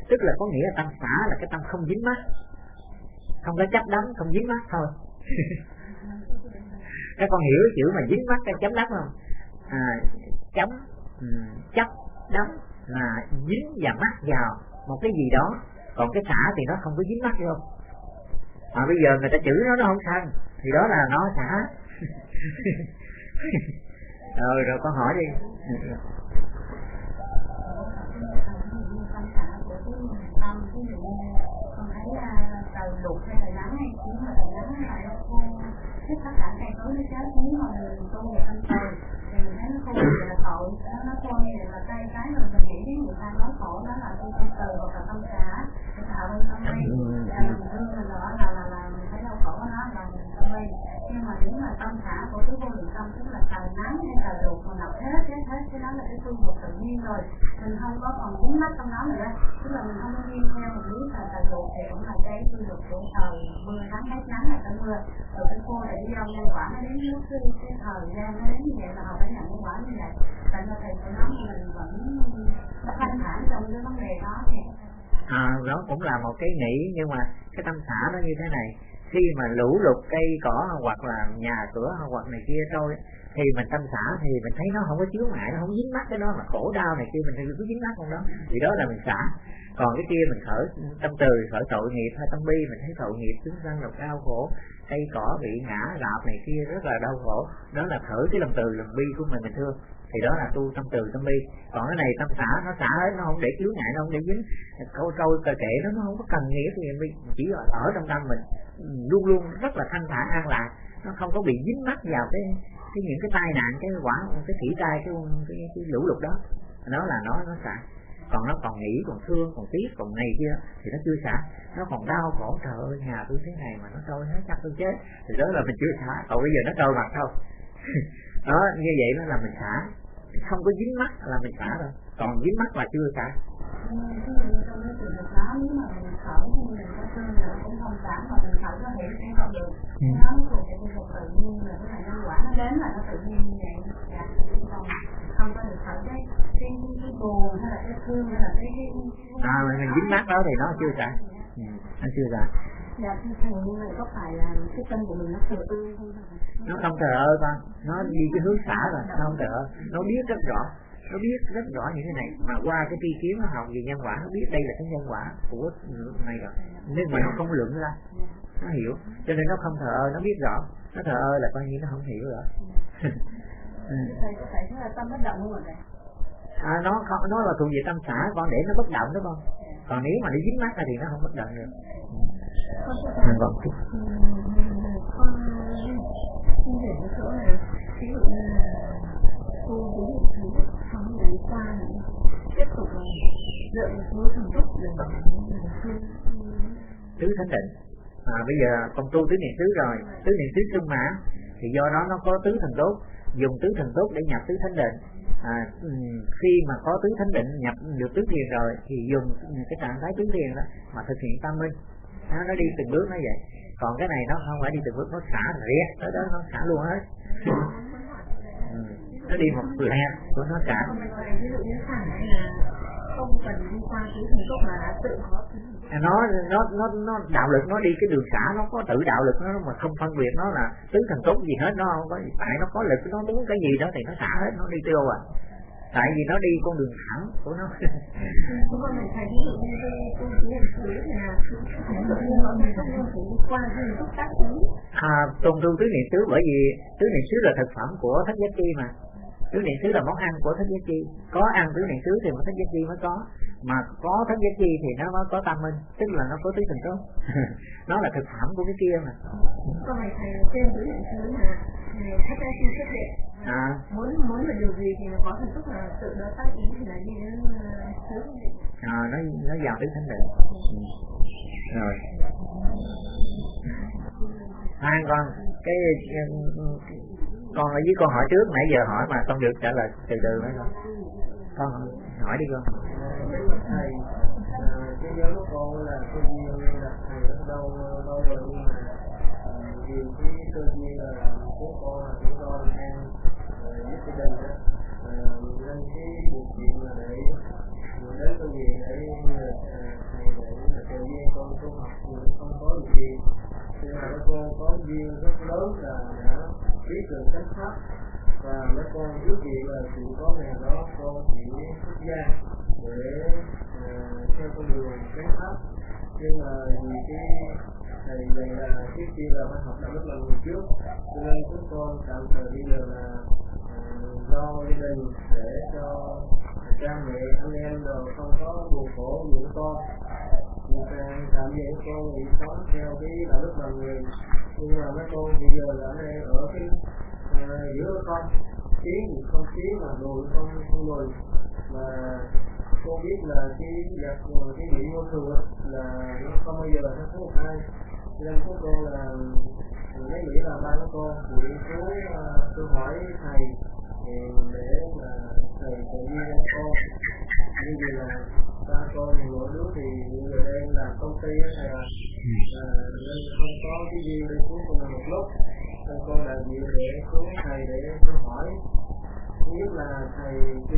Tức là có nghĩa là tâm xả là cái tâm không dính mắc, không có chấp đắm, không dính mắc thôi. Các con hiểu chữ mà dính mắc cái chấm đắm không? Chấm chấp đắm là dính và mắc vào một cái gì đó, còn cái xả thì nó không có dính mắc vô. Mà bây giờ người ta chửi nó không sân thì đó là nó xả. Rồi con hỏi đi. Con thấy trời lụt hay trời nắng hay chỉ mà trời nắng hay là khô hết tất cả cây cối nó chết, nếu mà mình công nghiệp ăn trời thì mình thấy nó khô thì là tội, nó khô như vậy là cây cái rồi mình nghĩ đến người ta nói khổ đó là tôi tâm từ hoặc là tâm xả để tạo lên tâm ly, là mình thương mình đó là mình thấy đau khổ đó là mình tâm ly. Nhưng mà nếu mà tâm xả của cái vô lượng tâm tức là trời nắng hay trời lụt còn ngập hết cái đó là cái phương luật tự nhiên rồi, mình không có còn dính mắc trong đó nữa, tức là mình không có nghiêng theo một lý là trời lụt thì cũng là cái phương luật của trời mưa nắng hết nắng là tới mưa, rồi cái khô là đi đâu nhân quả nó đến lúc cái thời gian nó đến như vậy là họ phải nhận nhân quả như vậy. Tại vì thầy phải nói mình vẫn thanh thản trong cái vấn đề đó thì đó cũng là một cái nghĩ, nhưng mà cái tâm xả nó như thế này, khi mà lũ lụt cây cỏ hoặc là nhà cửa hoặc này kia trôi thì mình tâm xả thì mình thấy nó không có chướng ngại, nó không dính mắc cái đó mà khổ đau này kia mình cứ dính mắc trong đó thì đó là mình xả. Còn cái kia mình khởi tâm từ, khởi tội nghiệp hay tâm bi, mình thấy tội nghiệp chúng sanh là đau khổ, cây cỏ bị ngã rạp này kia rất là đau khổ, đó là khởi cái lòng từ lòng bi của mình thương, thì đó là tu tâm từ tâm bi. Còn cái này tâm xả nó xả hết, nó không để chướng ngại, nó không để dính câu trôi cờ kệ, nó không có cần nghĩa cái gì, chỉ ở trong tâm mình luôn luôn rất là thanh thản an lạc, nó không có bị dính mắc vào cái những cái tai nạn, cái quả, cái thủy tai, cái lũ lụt đó, đó là nó xả. Còn nó còn nghĩ, còn thương, còn tiếc, còn này kia thì nó chưa xả, nó còn đau khổ, trời ơi nhà tôi thế này mà nó trôi hết chắc tôi chết, thì đó là mình chưa xả. Còn bây giờ nó trôi mặt thôi. Đó, như vậy nó là mình xả, không có dính mắc là mình xả rồi, còn dính mắc là chưa xả. Trong cái trường hợp đó nếu mà mình khởi thì mình có thương là cũng không xả, mà mình khởi có hiểu sẽ không được, nó thuộc về cái tự nhiên, là cái là nhân quả nó đến là nó tự nhiên như vậy, không có được khởi cái buồn hay là cái thương hay là cái mình dính mắc đó thì nó chưa xả, nó chưa xả. Dạ thưa thầy, nhưng mà có phải là cái tâm của mình nó thờ ơ không? Nó không thờ ơ con, nó đi cái hướng xả rồi, nó không thờ ơ, nó biết rất rõ, nó biết rất rõ như thế này, mà qua cái tri kiến nó học về nhân quả, nó biết đây là cái nhân quả của này rồi, nhưng mà nó không luận ra, nó hiểu, cho nên nó không thờ ơ, nó biết rõ, nó thờ ơ là coi như nó không hiểu rồi. Thầy có phải là tâm bất động không ạ thầy? Nó là thuộc về tâm xả con, để nó bất động đó con, còn nếu mà nó dính mắc thì nó không bất động được. Con xin để cái chỗ này, ví dụ như là cô ví dụ không lấy qua tiếp tục là lợi số thần túc để tứ thánh định. Bây giờ con tu tứ niệm xứ rồi, tứ niệm xứ sung mãn thì do đó nó có tứ thần tốt, dùng tứ thần tốt để nhập tứ thánh định. Khi mà có tứ thánh định nhập được tứ thiền rồi thì dùng cái trạng thái tứ thiền đó mà thực hiện tâm minh, nó đi từng bước nó vậy. Còn cái này nó không phải đi từng bước, nó xả riết tới đó, nó xả luôn hết. Nó đi một lẹt của nó xả. Ví dụ như xả là không cần đi qua tứ thần tốt mà đã tự có nó đạo lực, nó đi cái đường xả, nó có tự đạo lực, nó mà không phân biệt nó là tứ thần tốt gì hết, nó không có, tại nó có lực, nó muốn cái gì đó thì nó xả hết, nó đi tiêu à, tại vì nó đi con đường thẳng của nó. Con này thầy ví dụ như tôi chỉ là thứ là mình không thể đi qua cái túc tác thứ. Tôn tu tứ niệm xứ, bởi vì tứ niệm xứ là thực phẩm của thất giác chi mà. Tứ niệm xứ là món ăn của thất giác chi, có ăn tứ niệm xứ thì mà thất giác chi mới có, mà có thất giác chi thì nó mới có tâm minh, tức là nó có tứ thần tốt. Nó là thực phẩm của cái kia mà. Con này thầy trên tứ niệm xứ mà thất giác chi xuất hiện, muốn là điều gì thì nó có thần túc là tự đó tác ý thì là đi đến xứ. Nó vào tứ thánh định. Rồi. Con cái con ở dưới con hỏi trước, nãy giờ hỏi mà không được trả lời từ từ nữa con hỏi đi con. Thầy, cái giáo của con là cơ duyên là thầy ở đâu rồi, nhưng mà vì cái cơ duyên là của con là chúng con đang giúp gia đình đó, nên cái điều kiện là để đến cơ duyên để là mấy con có duyên rất lớn là đã biết được chánh pháp, và mấy con ước gì là chỉ có ngày đó con chỉ xuất gia để theo con đường chánh pháp. Nhưng mà vì cái thầy này là trước kia là phải học đạo đức làm người trước, cho nên chúng con tạm thời bây giờ là lo gia đình để cho cha mẹ anh em rồi không có buồn khổ những con. Tạm về con bị sống theo cái đạo đức làm người, nhưng mà mấy con bây giờ là ở cái giữa con tiếng không tiếng mà đùi không đùi, mà con biết là cái vị vô thường là nó không bao giờ nó có một ai, nên của con là mấy nghĩ là ba của con bị chú tôi hỏi thầy để mà thầy tự nhiên con như vậy là ba con mỗi đứa thì người đây làm công ty hay là nên không có cái gì để xuống cùng một lúc, nên con làm gì để xuống thầy để tôi hỏi. Thứ nhất là thầy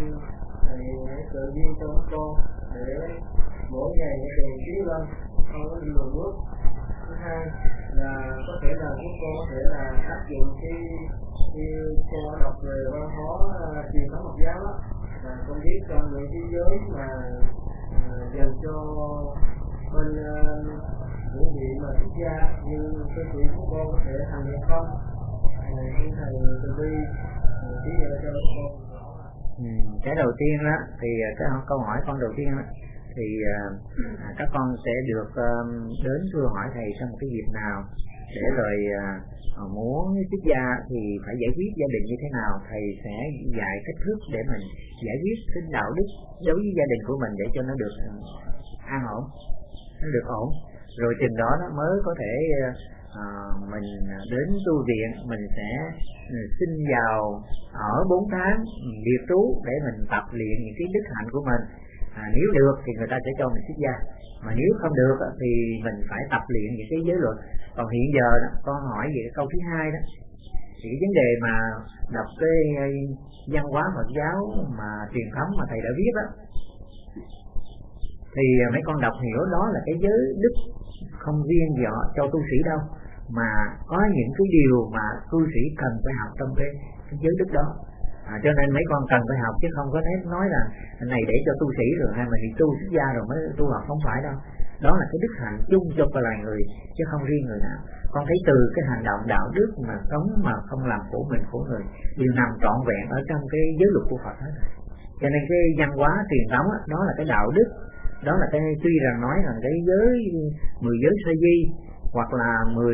hãy tự nhiên cho con để mỗi ngày để đề tiến lên, không có đi lùi bước. Thứ hai là có thể là chúng con có thể là áp dụng cái con đọc về văn hóa truyền thống Phật giáo đó, và con biết trong những cái giới mà dành cho bên những vị mà xuất gia như cái tuổi của con có thể thành hay không, xin thầy từ bi chỉ dạy cho con. Cái đầu tiên đó thì cái câu hỏi con đầu tiên đó, thì các con sẽ được đến thưa hỏi thầy trong một cái dịp nào, để rồi muốn xuất gia thì phải giải quyết gia đình như thế nào, thầy sẽ dạy cách thức để mình giải quyết cái đạo đức đối với gia đình của mình để cho nó được an ổn, nó được ổn, rồi chừng đó nó mới có thể mình đến tu viện, mình sẽ xin vào ở 4 tháng biệt trú để mình tập luyện những cái đức hạnh của mình. Nếu được thì người ta sẽ cho mình xuất gia, mà nếu không được thì mình phải tập luyện những cái giới luật. Còn hiện giờ đó, con hỏi về cái câu thứ hai đó, thì cái vấn đề mà đọc cái văn hóa Phật giáo mà truyền thống mà thầy đã viết đó, thì mấy con đọc hiểu đó là cái giới đức không riêng gì cho tu sĩ đâu, mà có những cái điều mà tu sĩ cần phải học trong cái giới đức đó. Cho nên mấy con cần phải học, chứ không có nói là này để cho tu sĩ rồi hay mà đi tu xuất gia rồi mới tu học, không phải đâu. Đó là cái đức hạnh chung cho cả loài người, chứ không riêng người nào. Con thấy từ cái hành động đạo đức mà sống mà không làm khổ mình khổ người đều nằm trọn vẹn ở trong cái giới luật của Phật hết. Cho nên cái văn hóa truyền thống đó là cái đạo đức, đó là cái tuy rằng nói rằng cái giới 10 giới sa di hoặc là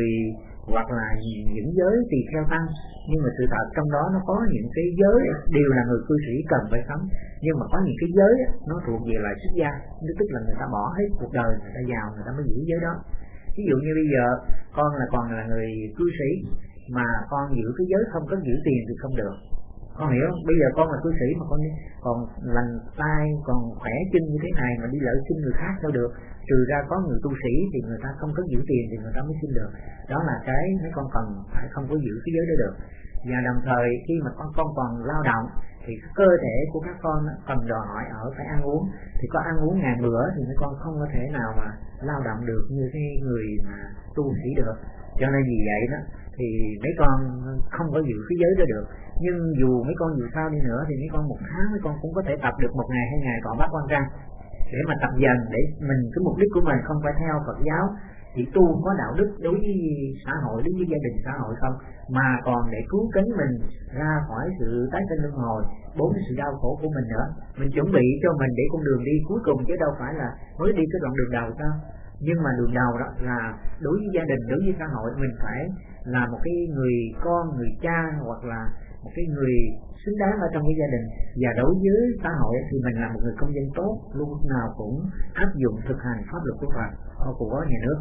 những giới tỳ kheo tăng, nhưng mà sự thật trong đó nó có những cái giới đều là người cư sĩ cần phải sống, nhưng mà có những cái giới nó thuộc về loại xuất gia, tức là người ta bỏ hết cuộc đời người ta vào người ta mới giữ giới đó. Ví dụ như bây giờ con còn là người cư sĩ mà con giữ cái giới không có giữ tiền thì không được, con hiểu không? Bây giờ con là cư sĩ mà con còn lành tay, còn khỏe chân như thế này mà đi lỡ xin người khác sao được? Trừ ra có người tu sĩ thì người ta không có giữ tiền thì người ta mới xin được. Đó là cái mấy con cần phải không có giữ cái giới đó được. Và đồng thời khi mà con còn lao động thì cơ thể của các con cần đòi hỏi ở phải ăn uống, thì có ăn uống ngàn bữa thì mấy con không có thể nào mà lao động được như cái người mà tu sĩ được. Cho nên vì vậy đó thì mấy con không có giữ cái giới đó được. Nhưng dù mấy con dù sao đi nữa thì mấy con một tháng mấy con cũng có thể tập được 1 ngày 2 ngày còn bắt quan trang để mà tập dần, để mình cái mục đích của mình không phải theo Phật giáo chỉ tu có đạo đức đối với xã hội, đối với gia đình xã hội không, mà còn để cứu cánh mình ra khỏi sự tái sinh luân hồi, 4 sự đau khổ của mình nữa. Mình chuẩn bị cho mình để con đường đi cuối cùng, chứ đâu phải là mới đi cái đoạn đường đầu sao. Nhưng mà đường đầu đó là đối với gia đình, đối với xã hội, mình phải là một cái người con, người cha, hoặc là một cái người xứng đáng ở trong cái gia đình. Và đối với xã hội thì mình là một người công dân tốt, lúc nào cũng áp dụng thực hành pháp luật của Phật, của nhà nước.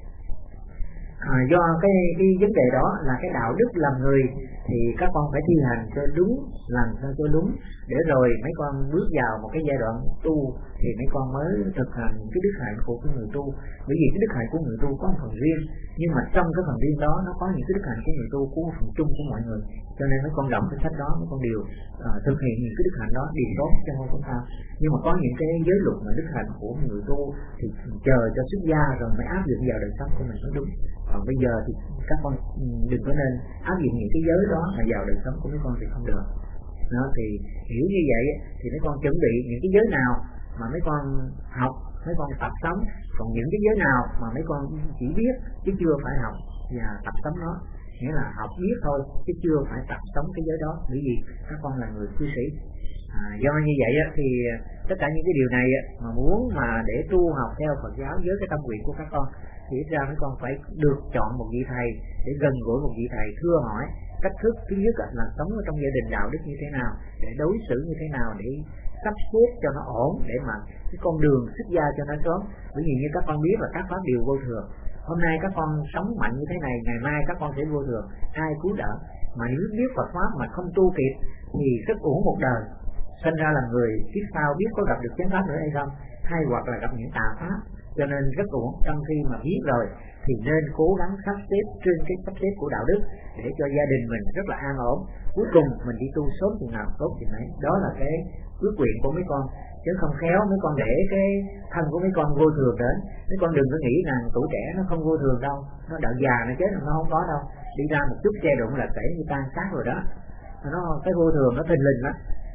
Do cái vấn đề đó là cái đạo đức làm người thì các con phải thi hành cho đúng, làm sao cho đúng, để rồi mấy con bước vào một cái giai đoạn tu thì mấy con mới thực hành cái đức hạnh của cái người tu. Bởi vì cái đức hạnh của người tu có một phần riêng, nhưng mà trong cái phần riêng đó nó có những cái đức hạnh của người tu của phần chung của mọi người. Cho nên mấy con đọc cái sách đó mấy con đều thực hiện những cái đức hạnh đó đều tốt cho không sao. Nhưng mà có những cái giới luật mà đức hạnh của người tu thì chờ cho xuất gia rồi mới áp dụng vào đời sống của mình mới đúng. Còn bây giờ thì các con đừng có nên áp dụng những cái giới đó mà vào đời sống của mấy con thì không được. Đó, thì hiểu như vậy thì mấy con chuẩn bị những cái giới nào mà mấy con học, mấy con tập sống, còn những cái giới nào mà mấy con chỉ biết chứ chưa phải học và tập sống nó, nghĩa là học biết thôi chứ chưa phải tập sống cái giới đó, bởi vì các con là người cư sĩ. Do như vậy thì tất cả những cái điều này mà muốn mà để tu học theo Phật giáo với cái tâm nguyện của các con thì ít ra mấy con phải được chọn một vị thầy để gần gũi một vị thầy thưa hỏi cách thức thứ nhất là sống ở trong gia đình đạo đức như thế nào, để đối xử như thế nào, để sắp xếp cho nó ổn, để mà cái con đường xuất gia cho nó sớm. Bởi vì như các con biết là các pháp đều vô thường. Hôm nay các con sống mạnh như thế này, ngày mai các con sẽ vô thường, ai cứu đỡ. Mà nếu biết Phật pháp mà không tu kịp thì rất uổng một đời. Sinh ra là người kiếp sau biết có gặp được chánh pháp nữa hay không, hay hoặc là gặp những tà pháp, cho nên rất uổng. Trong khi mà biết rồi thì nên cố gắng sắp xếp trên cái sắp xếp của đạo đức để cho gia đình mình rất là an ổn. Cuối cùng mình đi tu sớm chừng nào tốt chừng ấy. Đó là cái ước nguyện của mấy con, chứ không khéo mấy con để cái thân của mấy con vô thường đến. Mấy con đừng có nghĩ rằng tuổi trẻ nó không vô thường đâu, nó đạo già nó chết nó không có đâu. Đi ra một chút xe đụng là kể như tan xác rồi đó. Nó cái vô thường nó thình lình đó.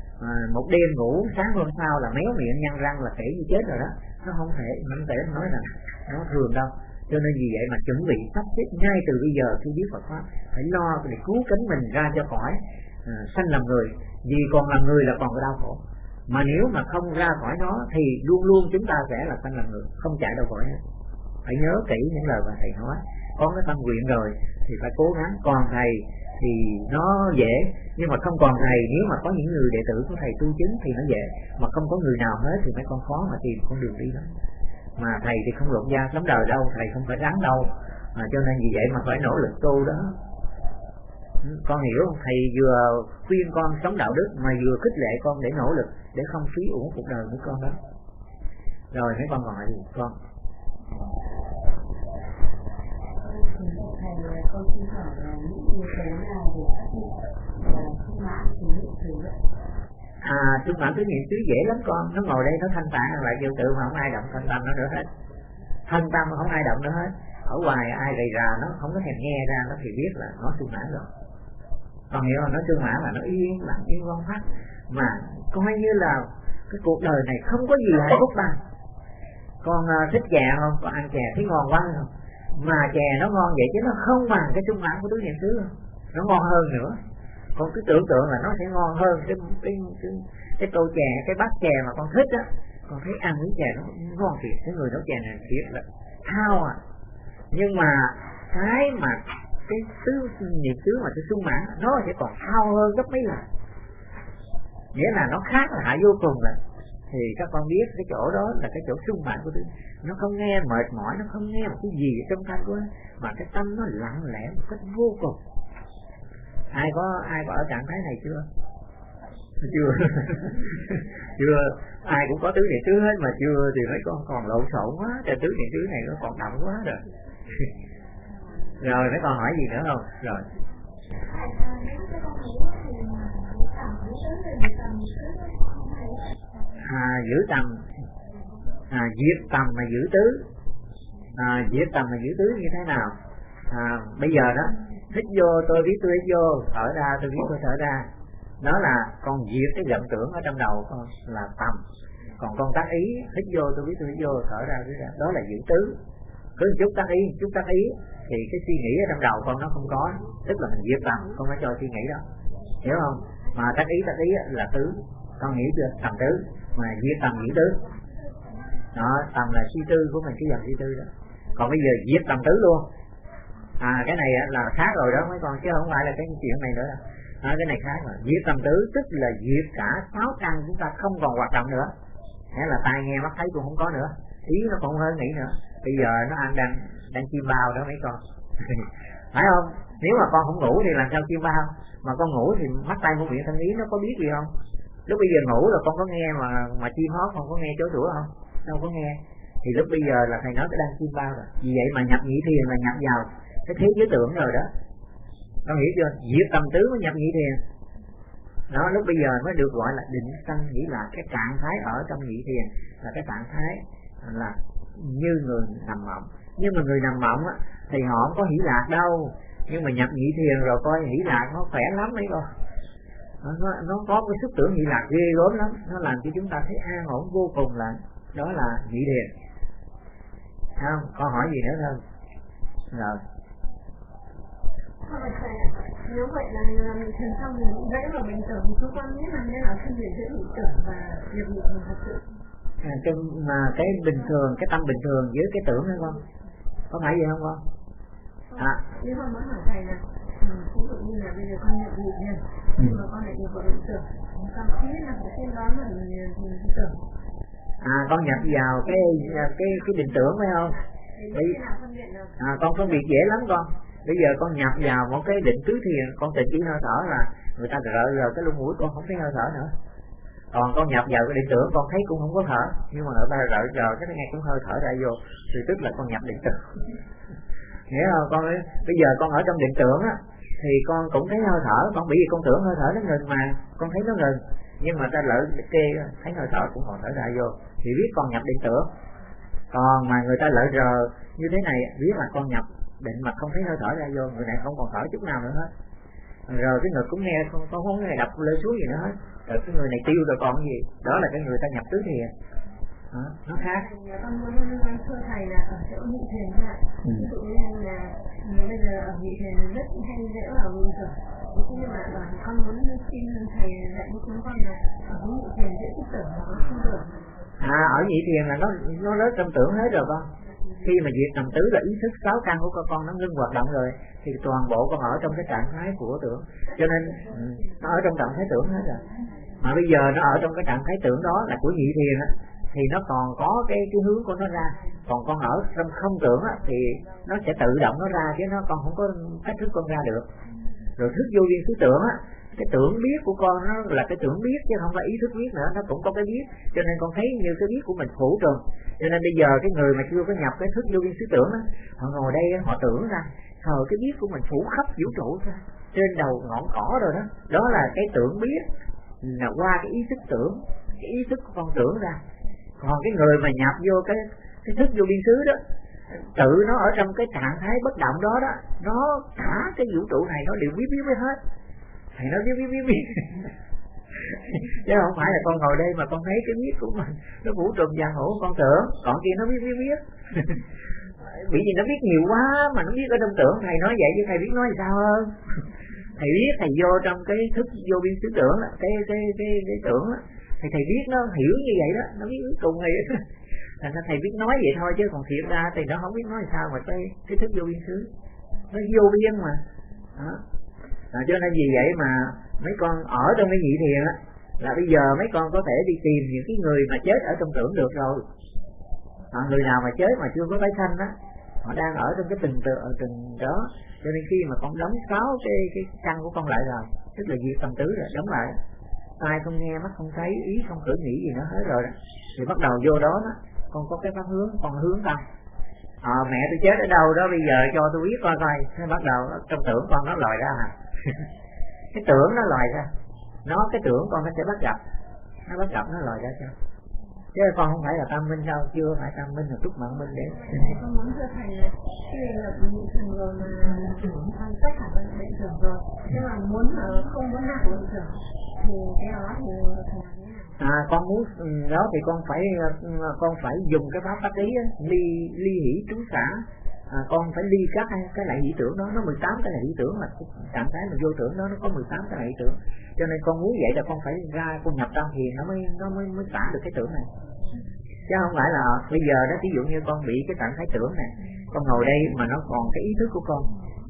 Một đêm ngủ sáng hôm sau là méo miệng nhăn răng là kể như chết rồi đó. Nó không thể nói là nó thường đâu. Cho nên vì vậy mà chuẩn bị sắp xếp ngay từ bây giờ khi biết Phật pháp, phải lo để cứu cánh mình ra cho khỏi sanh làm người. Vì còn làm người là còn có đau khổ, mà nếu mà không ra khỏi nó thì luôn luôn chúng ta sẽ là sanh làm người, không chạy đâu khỏi hết. Phải nhớ kỹ những lời mà thầy nói. Có cái tâm nguyện rồi thì phải cố gắng. Còn thầy thì nó dễ, nhưng mà không còn thầy, nếu mà có những người đệ tử của thầy tu chứng thì nó dễ, mà không có người nào hết thì mấy con khó mà tìm con đường đi đó. Mà thầy thì không lột da sống đời đâu, thầy không phải rắn đâu, cho nên vì vậy mà phải nỗ lực tu đó. Con hiểu không? Thầy vừa khuyên con sống đạo đức mà vừa khích lệ con để nỗ lực, để không phí uổng cuộc đời của con đó. Rồi mấy con hỏi gì con? Thầy, con xin hỏi là những yếu tố nào để xác định trung mãn tứ niệm xứ ạ? Trung mãn tứ niệm xứ dễ lắm con. Nó ngồi đây nó thanh tạng lại vô tự mà không ai động thanh tâm nó nữa hết. Thanh tâm không ai động nữa hết. Ở ngoài ai gầy ra nó không có thèm nghe ra, nó thì biết là nó trung mãn rồi. Con hiểu không? Nó trung mãn là nó yên lặng yên vong phát, mà coi như là cái cuộc đời này không có gì hạnh phúc bằng. Con thích chè không? Con ăn chè thấy ngon quá không? Mà chè nó ngon vậy chứ nó không bằng cái trung mãn của tứ niệm xứ, nó ngon hơn nữa. Con cứ tưởng tượng là nó sẽ ngon hơn cái tô chè, cái bát chè mà con thích á. Con thấy ăn cái chè nó ngon thiệt, cái người nấu chè này thiệt là thao à. Nhưng mà cái mà cái tứ niệm xứ mà cái trung mãn nó sẽ còn thao hơn gấp mấy lần, nghĩa là nó khác là hại vô cùng rồi. Thì các con biết cái chỗ đó là cái chỗ trung mãn của tứ, nó không nghe mệt mỏi, nó không nghe một cái gì trong tâm của nó, mà cái tâm nó lặng lẽ một cách vô cùng. Ai có ở trạng thái này chưa? Chưa. Ai cũng có tứ niệm xứ hết mà chưa thì mấy con còn lộn xộn quá, cái tứ niệm xứ này nó còn đậm quá rồi. Rồi mấy con hỏi gì nữa không? Rồi. Giữ tầm, diệt tầm mà giữ tứ. Diệt tầm mà giữ tứ như thế nào? Bây giờ đó, hít vô tôi biết tôi hít vô, thở ra tôi biết tôi thở ra. Đó là con diệt cái vọng tưởng ở trong đầu con là tầm. Còn con tác ý, hít vô tôi biết tôi hít vô, thở ra tôi ra, đó là giữ tứ. Cứ chút tác ý thì cái suy nghĩ ở trong đầu con nó không có, tức là mình diệt tầm, con phải cho suy nghĩ đó, hiểu không? Mà tác ý là tứ, con hiểu chưa? Tầm tứ, mà diệt tầm giữ tứ. Đó, tầm là suy tư của mình, cái dòng suy tư đó. Còn bây giờ diệt tầm tứ luôn. Cái này là khác rồi đó mấy con, chứ không phải là cái chuyện này nữa. Cái này khác rồi. Diệt tầm tứ tức là diệt cả 6 căn chúng ta không còn hoạt động nữa. Nghĩa là tai nghe mắt thấy cũng không có nữa, ý nó cũng hơi nghĩ nữa. Bây giờ nó đang chim bao đó mấy con. Phải không? Nếu mà con không ngủ thì làm sao chim bao? Mà con ngủ thì mắt tai mũi miệng thân ý nó có biết gì không? Lúc bây giờ ngủ là con có nghe mà chim hót con có nghe chó sủa không? Đâu có nghe. Thì lúc bây giờ là thầy nói cái đang chim bao rồi. Vì vậy mà nhập nhị thiền là nhập vào cái thế giới tưởng rồi đó. Con hiểu chưa? Diệt tầm tứ mới nhập nhị thiền. Đó, lúc bây giờ mới được gọi là định sanh, nghĩa là cái trạng thái ở trong nhị thiền là cái trạng thái là như người nằm mộng. Nhưng mà người nằm mộng á thì họ không có hỷ lạc đâu. Nhưng mà nhập nhị thiền rồi coi hỷ lạc nó khỏe lắm mấy con. Nó có cái sức tưởng hỷ lạc ghê gớm lắm. Nó làm cho chúng ta thấy an ổn vô cùng là đó là nhị thiền. Không? Con hỏi gì nữa không? Rồi. Nếu vậy là nhị thiền xong thì dễ vào bình tưởng thì con biết là nên là phân biệt giữa nhị tưởng và nhập nhị thiền thật sự. Mà cái bình thường, cái tâm bình thường với cái tưởng hay không? Có phải vậy không con? Nhưng con muốn hỏi thầy là ví dụ như là bây giờ con nhập nhị thiền nhưng mà con lại nhập vào bình tưởng, con không biết là cái tên đó là bình tưởng. Con nhập vào cái định tưởng phải không? Con phân biệt dễ lắm con. Bây giờ con nhập vào một cái định tứ thiền, con tịnh chỉ hơi thở là người ta rợ cái lỗ mũi con không thấy hơi thở nữa. Còn con nhập vào cái định tưởng con thấy cũng không có thở, nhưng mà người ta rợ cái nghe cũng hơi thở ra vô, thì tức là con nhập định tưởng. Nghĩa không con ơi? Bây giờ con ở trong định tưởng á thì con cũng thấy hơi thở, con bị gì con tưởng hơi thở nó ngừng mà con thấy nó ngừng, nhưng mà ta kê thấy hơi thở cũng còn thở ra vô thì biết con nhập định tưởng. Còn mà người ta rờ như thế này biết là con nhập định mà không thấy hơi thở ra vô, người này không còn thở chút nào nữa hết. Rồi cái người cũng nghe con không nghe đập lên xuống gì nữa hết. Rồi cái người này tiêu rồi còn gì? Đó là cái người ta nhập tứ thiền. Nó khác. Con muốn thưa thầy là ở chỗ nhị thiền thôi ạ. Ví dụ như là bây giờ ở nhị thiền rất hay dễ vào bình tưởng. Nhưng mà con muốn xin thầy dạy cho chúng con là ở nhị thiền dễ thức tưởng và không tưởng. Ở nhị thiền là nó rớt trong tưởng hết rồi con. Khi mà diệt tầm tứ là ý thức 6 căn của con nó ngưng hoạt động rồi thì toàn bộ con ở trong cái trạng thái của tưởng, cho nên nó ở trong trạng thái tưởng hết rồi. Mà bây giờ nó ở trong cái trạng thái tưởng đó là của nhị thiền á, thì nó còn có cái hướng của nó ra. Còn con ở trong không tưởng á thì nó sẽ tự động nó ra chứ nó con không có cách thức con ra được. Rồi thức vô duyên xứ tưởng á, cái tưởng biết của con nó là cái tưởng biết chứ không phải ý thức biết nữa, nó cũng có cái biết, cho nên con thấy như cái biết của mình phủ trùm. Cho nên bây giờ cái người mà chưa có nhập cái thức vô duyên xứ tưởng á, họ ngồi đây họ tưởng ra, cái biết của mình phủ khắp vũ trụ ra, trên đầu ngọn cỏ rồi đó, đó là cái tưởng biết là qua cái ý thức tưởng, cái ý thức của con tưởng ra. Còn cái người mà nhập vô cái thức vô biên xứ đó, tự nó ở trong cái trạng thái bất động đó đó, nó cả cái vũ trụ này nó đều biết hết. Thầy nói biết chứ không phải là con ngồi đây mà con thấy cái biết của mình nó vũ trùm giang hổ con tưởng, còn kia nó biết bởi vì nó biết nhiều quá mà nó biết ở trong tưởng. Thầy nói vậy chứ thầy biết nói sao hơn. Thầy biết thầy vô trong cái thức vô biên xứ tưởng cái tưởng đó, thì thầy biết nó hiểu như vậy đó, nó biết cùng này đó. Thành ra thầy biết nói vậy thôi chứ còn thiệt ra thì nó không biết nói sao mà cái thức vô biên xứ nó vô biên mà đó. Cho nên vì vậy mà mấy con ở trong cái nhị thiền á là bây giờ mấy con có thể đi tìm những cái người mà chết ở trong tưởng được rồi. Người nào mà chết mà chưa có tái sanh á, họ đang ở trong cái từng đó. Cho nên khi mà con đóng 6 cái căn của con lại rồi, tức là diệt tầm tứ rồi, đóng lại, tai không nghe, mắt không thấy, ý không cử nghĩ gì nữa hết rồi đó, thì bắt đầu vô đó con có cái pháp hướng, con hướng tâm. Mẹ tôi chết ở đâu đó bây giờ cho tôi biết coi. Thế bắt đầu trong tưởng con nó lòi ra cái tưởng nó lòi ra, cái tưởng con nó sẽ bắt gặp, nó lòi ra cho. Chứ con không phải là tâm minh đâu, chưa phải tâm minh là trúc mạng minh để. Con muốn thưa thầy là khi là nhị thiền rồi mà con tất cả các bệnh tưởng rồi, nhưng mà không muốn hạ bệnh tưởng thì cái đó thì thầy làm thế nào? Con muốn đó thì con phải dùng cái pháp lý ly hỷ trú xả. Con phải ly các cái lại hỷ tưởng đó, nó 18 cái lại hỷ tưởng mà trạng thái mà vô tưởng đó nó có 18 cái lại hỷ tưởng. Cho nên con muốn vậy là con phải ra con nhập trong thiền nó mới xả được cái tưởng này. Chứ không phải là bây giờ đó ví dụ như con bị cái trạng thái tưởng này, con ngồi đây mà nó còn cái ý thức của con,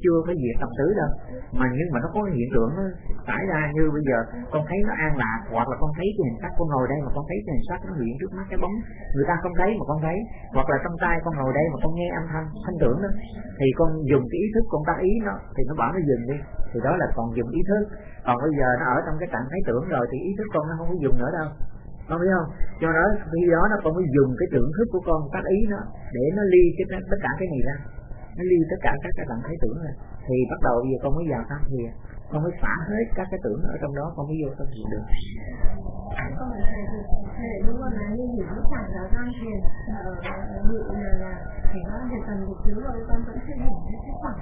chưa có diệt tâm tứ đâu, mà nhưng mà nó có hiện tượng nó xảy ra. Như bây giờ con thấy nó an lạc, hoặc là con thấy cái hình sắc, con ngồi đây mà con thấy cái hình sắc nó hiện trước mắt cái bóng người ta không thấy mà con thấy, hoặc là trong tai con ngồi đây mà con nghe âm thanh tưởng đó, thì con dùng cái ý thức con tác ý nó thì nó bảo nó dừng đi, thì đó là còn dùng ý thức. Còn bây giờ nó ở trong cái trạng thái tưởng rồi thì ý thức con nó không có dùng nữa đâu, con biết không? Cho đó khi đó nó con mới dùng cái tưởng thức của con tác ý nó để nó ly tất cả cái này ra, nó ly tất cả các cái trạng thái tưởng ra, thì bắt đầu bây giờ con mới vào tham thiền, con mới xả hết các cái tưởng ở trong đó, con mới vô tâm thiền được. Con hỏi thầy đúng không, là như những cái khoảng vào tham thiền như là thầy nói về phần một thứ rồi con vẫn chưa hiểu cái khoảng.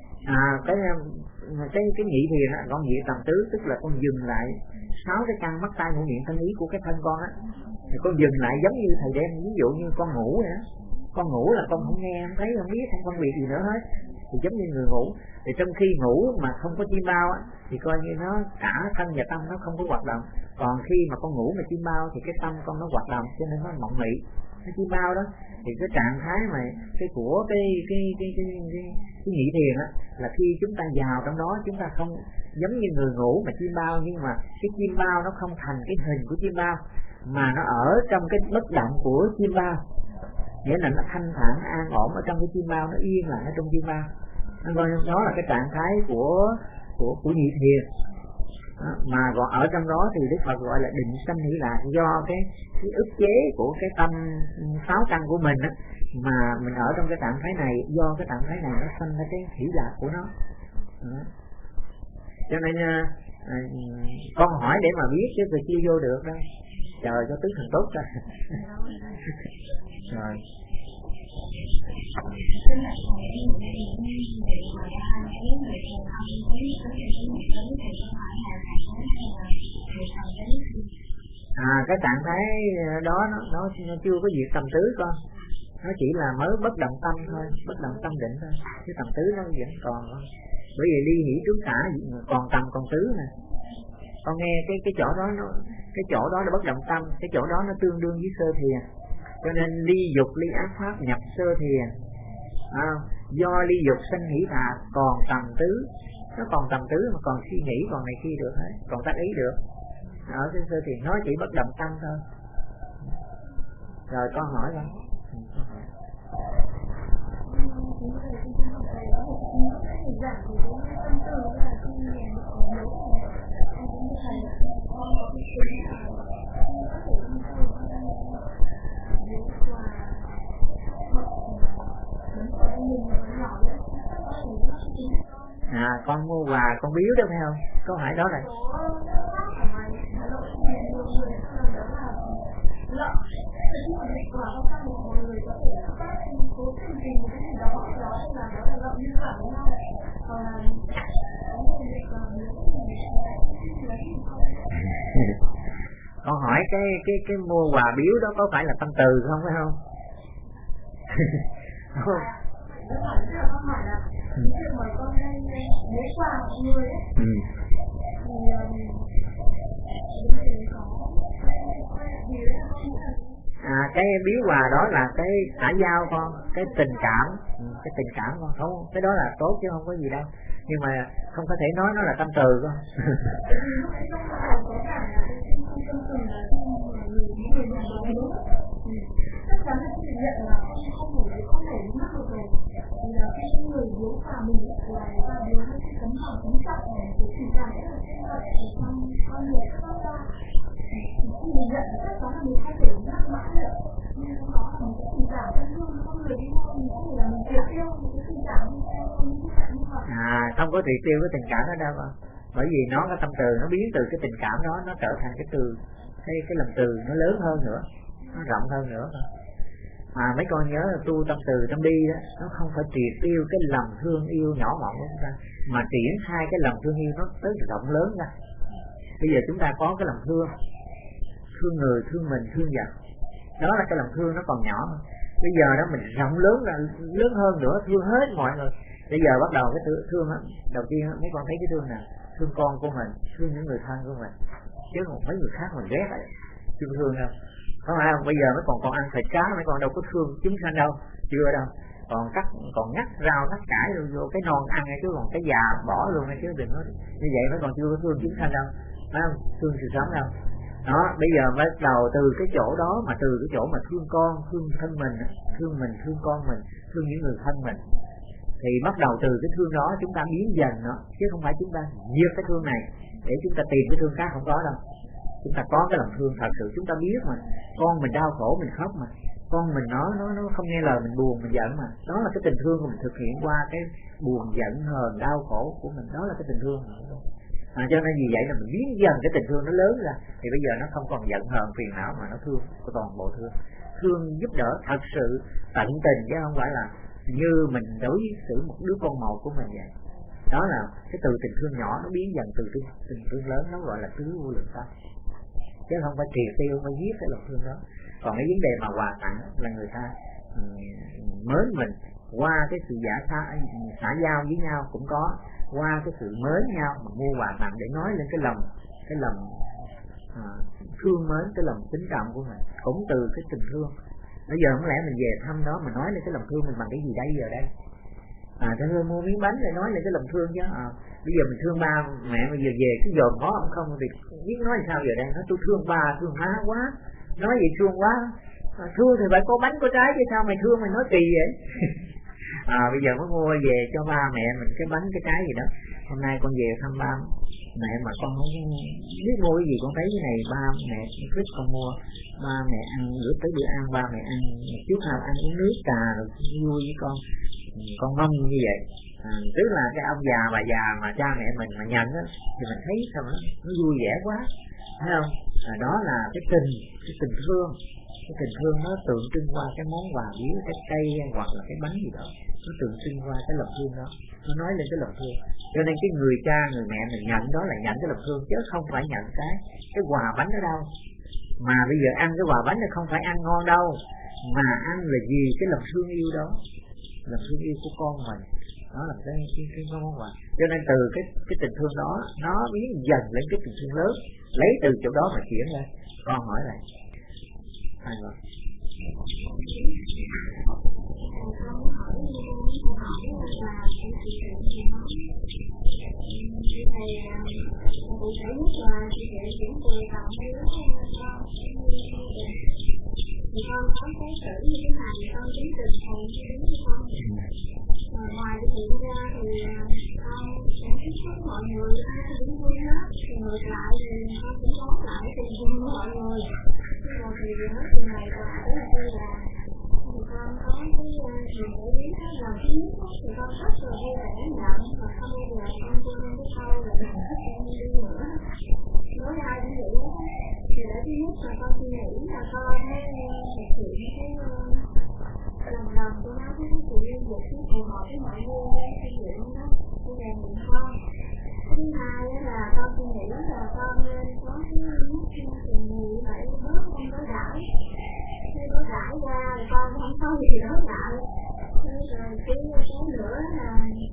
Cái nhị thiền á, con nhị tầm tứ tức là con dừng lại 6 cái căn mắt tai mũi miệng thân ý của cái thân con á, thì con dừng lại giống như thầy đem ví dụ như con ngủ vậy á, con ngủ là con không nghe không thấy không biết không phân biệt gì nữa hết, thì giống như người ngủ. Thì trong khi ngủ mà không có chim bao á thì coi như nó cả thân và tâm nó không có hoạt động, còn khi mà con ngủ mà chim bao thì cái tâm con nó hoạt động, cho nên nó mộng mị, nó chim bao đó. Thì cái trạng thái mà cái của cái nhị thiền á là khi chúng ta vào trong đó chúng ta không giống như người ngủ mà chim bao, nhưng mà cái chim bao nó không thành cái hình của chim bao mà nó ở trong cái bất động của chim bao, nghĩa là nó thanh thản an ổn ở trong cái chim bao, nó yên lặng ở trong chim bao. Đó là cái trạng thái của nhị thiền. Mà còn ở trong đó thì Đức Phật gọi là định sanh hỷ lạc, do cái ức chế của cái tâm 6 căn của mình á, mà mình ở trong cái trạng thái này, do cái trạng thái này nó sanh ra cái hỷ lạc của nó. Cho nên con hỏi để mà biết chứ người chưa vô được đâu, chờ cho tứ thần tốt ra. Rồi cái trạng thái đó nó chưa có diệt tầm tứ con, nó chỉ là mới bất động tâm thôi, bất động tâm định thôi, chứ tầm tứ nó vẫn còn. Bởi vì ly hỷ trú xả còn tầm còn tứ nè, con nghe cái chỗ đó nó, cái chỗ đó là bất động tâm, cái chỗ đó nó tương đương với sơ thiền, cho nên ly dục ly ác pháp nhập sơ thiền. Do ly dục sanh hỷ lạc, còn tầm tứ, nó còn tầm tứ mà còn suy nghĩ, còn này kia được hết, còn tác ý được. Ở cái sơ thiền nó chỉ bất động tâm thôi. Rồi con hỏi con. Con mua quà con biếu đó phải không? Câu hỏi đó là con hỏi cái mua quà biếu đó có phải là tâm từ không phải không? Cái biếu quà đó là cái xã giao con, cái tình cảm, con không, cái đó là tốt chứ không có gì đâu, nhưng mà không có thể nói nó là tâm từ con. Không có triệt tiêu cái tình cảm đó đâu, bởi vì nó có tâm từ, nó biến từ cái tình cảm đó nó trở thành cái từ, cái lòng từ nó lớn hơn nữa, nó rộng hơn nữa. Mà mấy con nhớ là tu tâm từ tâm bi đó, nó không phải triệt tiêu cái lòng thương yêu nhỏ mọn của chúng ta, mà triển khai cái lòng thương yêu nó tới rộng lớn ra. Bây giờ chúng ta có cái lòng thương người, thương mình, thương vật, đó là cái lòng thương nó còn nhỏ. Bây giờ đó mình rộng lớn ra, lớn hơn nữa, thương hết mọi người. Bây giờ bắt đầu cái thương á, đầu tiên mấy con thấy cái thương nào? Thương con của mình, thương những người thân của mình, chứ không mấy người khác mình ghét lại, thương đâu. Không phải không? Bây giờ mấy còn ăn thịt cá, mấy con đâu có thương chúng sanh đâu, chưa đâu. Còn ngắt rau ngắt cải vô cái non ăn hay chứ còn cái già bỏ luôn hay chứ đừng nói như vậy mấy còn chưa có thương chúng sanh đâu, phải không? Thương sự sống đâu. Đó, bây giờ bắt đầu từ cái chỗ đó mà từ cái chỗ mà thương con, thương thân mình, thương con mình, thương những người thân mình, thì bắt đầu từ cái thương đó chúng ta biến dần nó, chứ không phải chúng ta diệt cái thương này để chúng ta tìm cái thương khác, không có đâu. Chúng ta có cái lòng thương thật sự, chúng ta biết mà con mình đau khổ mình khóc mà, con mình nó không nghe lời mình buồn mình giận mà, đó là cái tình thương của mình thực hiện qua cái buồn giận hờn đau khổ của mình, đó là cái tình thương. Cho nên vì vậy là mình biến dần cái tình thương nó lớn ra, thì bây giờ nó không còn giận hờn phiền não mà nó thương, có toàn bộ thương giúp đỡ thật sự tận tình, chứ không phải là như mình đối xử một đứa con một của mình vậy. Đó là cái từ tình thương nhỏ nó biến dần từ tình thương lớn, nó gọi là tứ vô lượng tâm, chứ không phải triệt tiêu, phải giết cái lòng thương đó. Còn cái vấn đề mà quà tặng là người ta mến mình qua cái sự xã giao với nhau cũng có, qua cái sự mến nhau mà mua quà tặng để nói lên cái lòng thương mến, cái lòng kính trọng của mình, cũng từ cái tình thương. Bây giờ không lẽ mình về thăm nó mà nói lên cái lòng thương mình bằng cái gì đây giờ đây? Thế thôi mua miếng bánh để nói lên cái lòng thương chứ. Bây giờ mình thương ba mẹ, bây giờ về cái dồn ngó không thì biết nói sao giờ đây? Nói tôi thương ba thương má quá, nói vậy thương quá. Thương thì phải có bánh có trái chứ sao mày thương mày nói kỳ vậy? Bây giờ mới mua về cho ba mẹ mình cái bánh cái trái gì đó. Hôm nay con về thăm ba mẹ mà con không biết mua cái gì, con thấy cái này ba mẹ thích con mua, ba mẹ ăn bữa tới bữa ăn ba mẹ ăn chút nào ăn uống nước trà rồi vui với con mong như vậy. Tức là cái ông già bà già mà cha mẹ mình mà nhận á thì mình thấy sao nó vui vẻ quá, thấy không? Đó là cái tình thương. Cái tình thương nó tượng trưng qua cái món quà biếu, cái cây hoặc là cái bánh gì đó, nó tượng trưng qua cái lòng thương đó, nó nói lên cái lòng thương. Cho nên cái người cha người mẹ mình nhận đó là nhận cái lòng thương, chứ không phải nhận cái quà bánh ở đâu. Mà bây giờ ăn cái quà bánh nó không phải ăn ngon đâu, mà ăn là vì cái lòng thương yêu đó, lòng thương yêu của con mình. Đó là cái món quà. Cho nên từ cái tình thương đó nó biến dần lên cái tình thương lớn, lấy từ chỗ đó mà chuyển lên. Con hỏi lại ai rồi? Cụ thể nhất là chị dạy chuyển từ tầm mấy đứa con thì con có cái xử như thế này, con biết tình thầy cho đến với con. Ngoài cái chuyện ra thì con sẽ tiếp xúc mọi người, ai cũng vui hết, thì ngược lại thì con cũng nói lại tình vui của mọi người. Nhưng mà thì nói từ này qua đó là tôi là thì con có cái chuyện để biết là thứ nhất thì con rất là vui vẻ nhận, và không bao giờ con quên cái câu là đừng thích em đi nữa. Nói ai cũng vậy đó. Thì để thứ nhất là con suy nghĩ là con hay thực hiện cái lần của nó với cái sự liên tục nó phù hợp với mọi người suy nghĩ nó để rèn luyện con. Thứ hai là con suy nghĩ là con nên có cái mức tình người vậy bớt không có đãi. Khi có đãi ra thì con không có gì đó lại. Rồi cái nữa là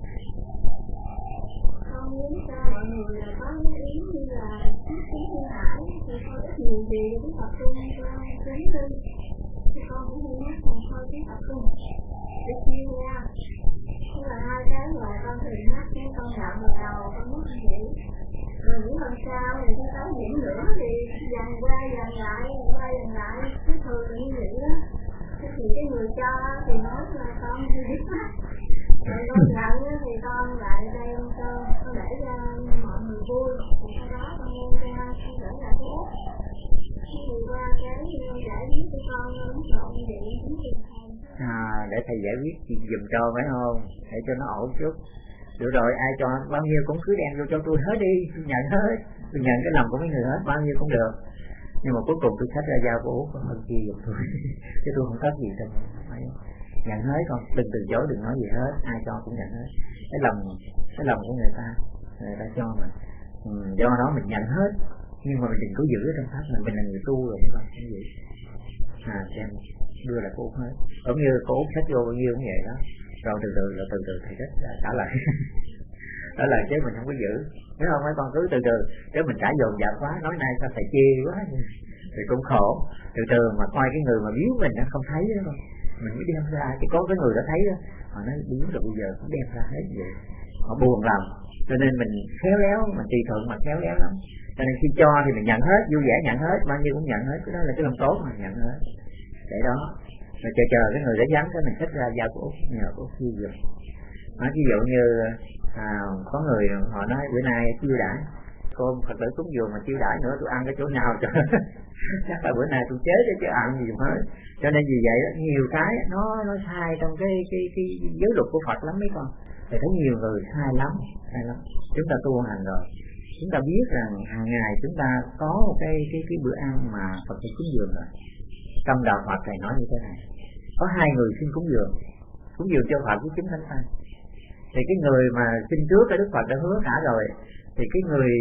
con muốn cho mọi người là có cái ý như là phát triển thiên hải thì con ít nhiều gì cũng tập trung cho chính đi. Thì con cũng muốn nhắc là thôi cái tập trung để chia ra. Thế là hai cái là con thường nhắc cái con nhận vào đầu con muốn như vậy. Rồi những lần sau thì cái tới điểm nữa thì dần qua dần lại cái thường là như vậy đó. Thế thì cái người cho thì nói là con thì biết hết. Rồi con nhận thì con lại đem cho con để cho mọi người vui. Rồi sau đó con đem ra con để lại cái ớt. Thì qua cái giải quyết cho con ứng dụng vậy chính tiền thầy. Để thầy giải quyết giùm cho phải không? Để cho nó ổn chút. Được rồi, ai cho bao nhiêu cũng cứ đem vô cho tôi hết đi, tôi nhận hết. Tôi nhận cái lòng của mấy người hết, bao nhiêu cũng được. Nhưng mà cuối cùng tôi xách ra giao của Út con hơn chia giùm tôi. Chứ tôi không có gì đâu. Nhận hết con, đừng dối, đừng nói gì hết, ai cho cũng nhận hết. Cái lòng của người ta cho mình. Do đó mình nhận hết, nhưng mà mình đừng có giữ ở trong pháp mình là người tu rồi các bạn, cái gì? Xem đưa lại cô Út hết. Cũng như cô Út xách vô bao nhiêu cũng vậy đó. Rồi từ từ thầy thích trả lại. Đó là chứ mình không có giữ. Nếu không mấy con cứ từ chứ mình trả dồn dập quá, nói nay sao thầy chê quá. thì cũng khổ. Từ từ mà coi cái người mà biếu mình nó không thấy đó không, mình mới đem ra, có cái người đó thấy đó, họ nói biếu rồi bây giờ cũng đem ra hết vậy, họ buồn lòng. Cho nên mình khéo léo, mình tùy thuận mà khéo léo lắm. Cho nên khi cho thì mình nhận hết, vui vẻ nhận hết, bao nhiêu cũng nhận hết, cái đó là cái lòng tốt mà nhận hết. Để đó, rồi chờ cái người đã dám cái mình xách ra giao của Úc, nhờ của Úc chiêu dùm. Nói ví dụ như có người họ nói bữa nay chiêu đãi, cô Phật tử cúng dường mà chiêu đãi nữa tôi ăn cái chỗ nào cho chắc là bữa nay tôi chế chứ ăn gì hết. Cho nên vì vậy nhiều cái nó sai trong cái giới luật của Phật lắm mấy con. Thì thấy nhiều người sai lắm. Chúng ta tu hành rồi, chúng ta biết rằng hàng ngày chúng ta có một cái bữa ăn mà Phật tử cúng dường rồi. Trong đạo Phật thầy nói như thế này, có hai người xin cúng dường cho Phật với chúng thánh tăng. Thì cái người mà xin trước cái Đức Phật đã hứa cả rồi, thì cái người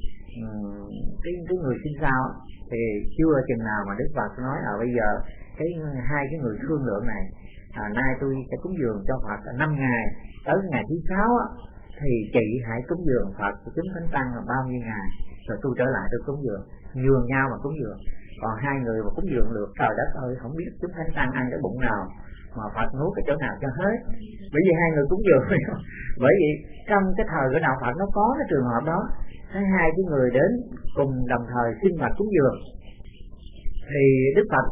xin sau thì chưa chừng nào mà Đức Phật nói bây giờ hai cái người thương lượng này, nay tôi sẽ cúng dường cho Phật 5 ngày, tới ngày thứ 6 thì chị hãy cúng dường Phật của chúng thánh tăng là bao nhiêu ngày, rồi tôi trở lại tôi cúng dường, nhường nhau mà cúng dường. Còn hai người mà cúng dường được, trời đất ơi, không biết chúng thánh tăng ăn cái bụng nào mà Phật nuốt cái chỗ nào cho hết. Bởi vì hai người cúng dường. Bởi vì trong cái thời của đạo Phật nó có cái trường hợp đó, hai cái người đến cùng đồng thời xin Phật cúng dường, thì Đức Phật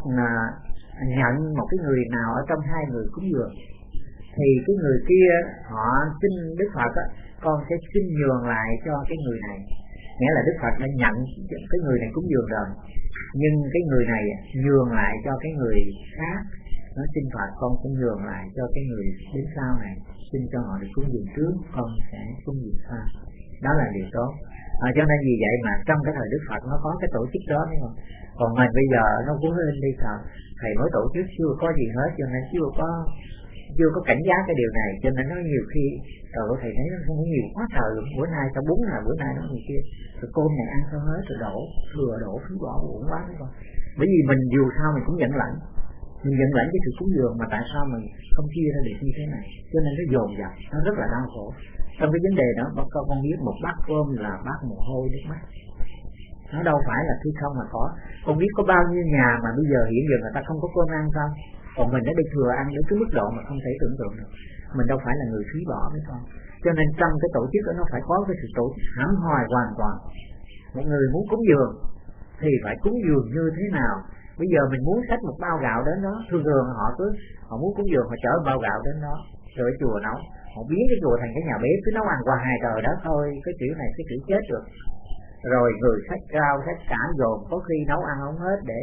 nhận một cái người nào ở trong hai người cúng dường, thì cái người kia họ xin Đức Phật con sẽ xin nhường lại cho cái người này. Nghĩa là Đức Phật đã nhận cái người này cúng dường rồi, nhưng cái người này nhường lại cho cái người khác. Nó xin Phật con sẽ nhường lại cho cái người đến sau này, xin cho họ được cúng dường trước, con sẽ cúng dường sau. Đó là điều tốt. Cho nên vì vậy mà trong cái thời Đức Phật nó có cái tổ chức đó, đúng không? Còn mình bây giờ nó cũng lên đi sao? Thầy mới tổ chức chưa có gì hết, cho nên chưa có cảnh giác cái điều này, cho nên nó nhiều khi rồi thầy thấy nó không có nhiều quá trời luôn. Bữa nay tao bún nào, bữa nay nó người kia, rồi cơm này ăn sao hết, rồi đổ phí bỏ uổng quá đấy con. Bởi vì mình dù sao mình cũng nhận lãnh, cái sự cúng dường, mà tại sao mình không chia ra được như thế này, cho nên nó dồn dập, nó rất là đau khổ. Trong cái vấn đề đó, con biết một bát cơm là bát mồ hôi nước mắt, nó đâu phải là khi không mà có. Con biết có bao nhiêu nhà mà bây giờ hiện giờ người ta không có cơm ăn sao, còn mình đã đi thừa ăn đến cái mức độ mà không thể tưởng tượng được. Mình đâu phải là người phí bỏ với con. Cho nên trong cái tổ chức đó nó phải có cái sự tổ chức hẳn hoài hoàn toàn. Một người muốn cúng dường thì phải cúng dường như thế nào? Bây giờ mình muốn xách một bao gạo đến đó, thường họ muốn cúng dường họ chở bao gạo đến đó, rồi ở chùa nấu, họ biến cái chùa thành cái nhà bếp cứ nấu ăn hoài trời đó thôi, cái kiểu này cái kiểu chết được. Rồi người xách rau xách cải dồn, có khi nấu ăn không hết để